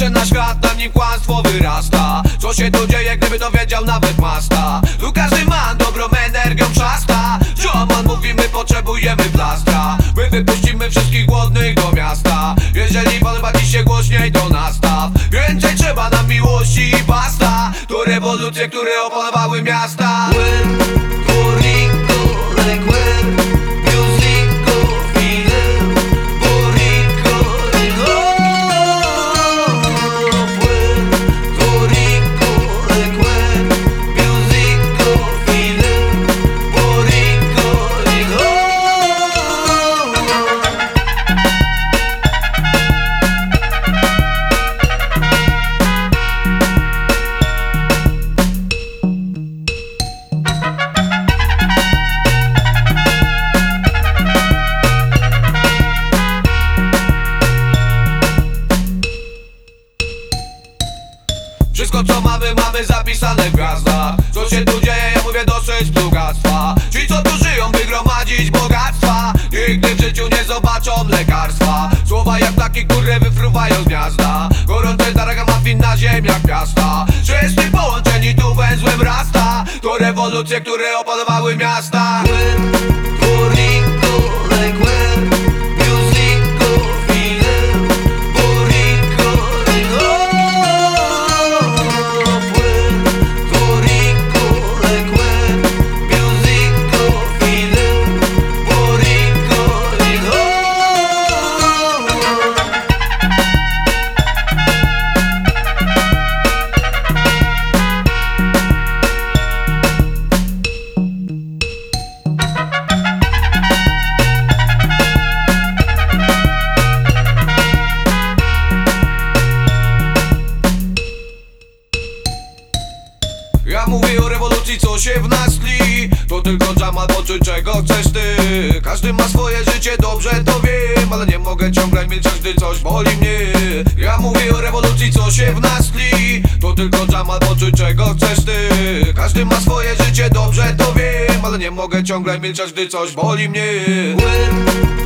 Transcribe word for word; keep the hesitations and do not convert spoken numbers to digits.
Patrzę na świat, na nim kłamstwo wyrasta. Co się tu dzieje, gdyby dowiedział nawet Masta? Tu każdy man dobrą energią przasta. Zioman mówi, my potrzebujemy plastra. My wypuścimy wszystkich głodnych do miasta. Jeżeli podoba ci się, głośniej to nastaw. Więcej trzeba nam miłości i basta. To rewolucje, które opanowały miasta. Wszystko co mamy, mamy zapisane w gwiazdach. Co się tu dzieje, ja mówię dosyć bogactwa. Ci co tu żyją, by gromadzić bogactwa, nigdy w życiu nie zobaczą lekarstwa. Słowa jak takie, które wyfruwają z gniazda. Gorące daraga mafin na ziemiach miasta. Wszyscy połączeni tu węzłem rasta. To rewolucje, które opanowały miasta. Ja mówię o rewolucji, co się w nas tli. To tylko Jamal, poczuj czego chcesz ty. Każdy ma swoje życie, dobrze to wiem, ale nie mogę ciągle milczeć, gdy coś boli mnie. Ja mówię o rewolucji, co się w nas tli. To tylko Jamal, poczuj czego chcesz ty. Każdy ma swoje życie, dobrze to wiem, ale nie mogę ciągle milczeć, gdy coś boli mnie.